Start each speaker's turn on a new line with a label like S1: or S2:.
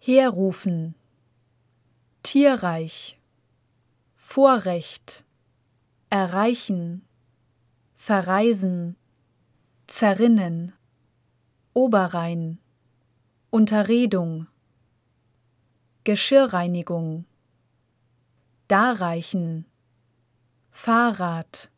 S1: Herrufen, tierreich, Vorrecht, erreichen, verreisen, zerrinnen, Oberrhein, Unterredung, Geschirrreinigung, darreichen, Fahrrad,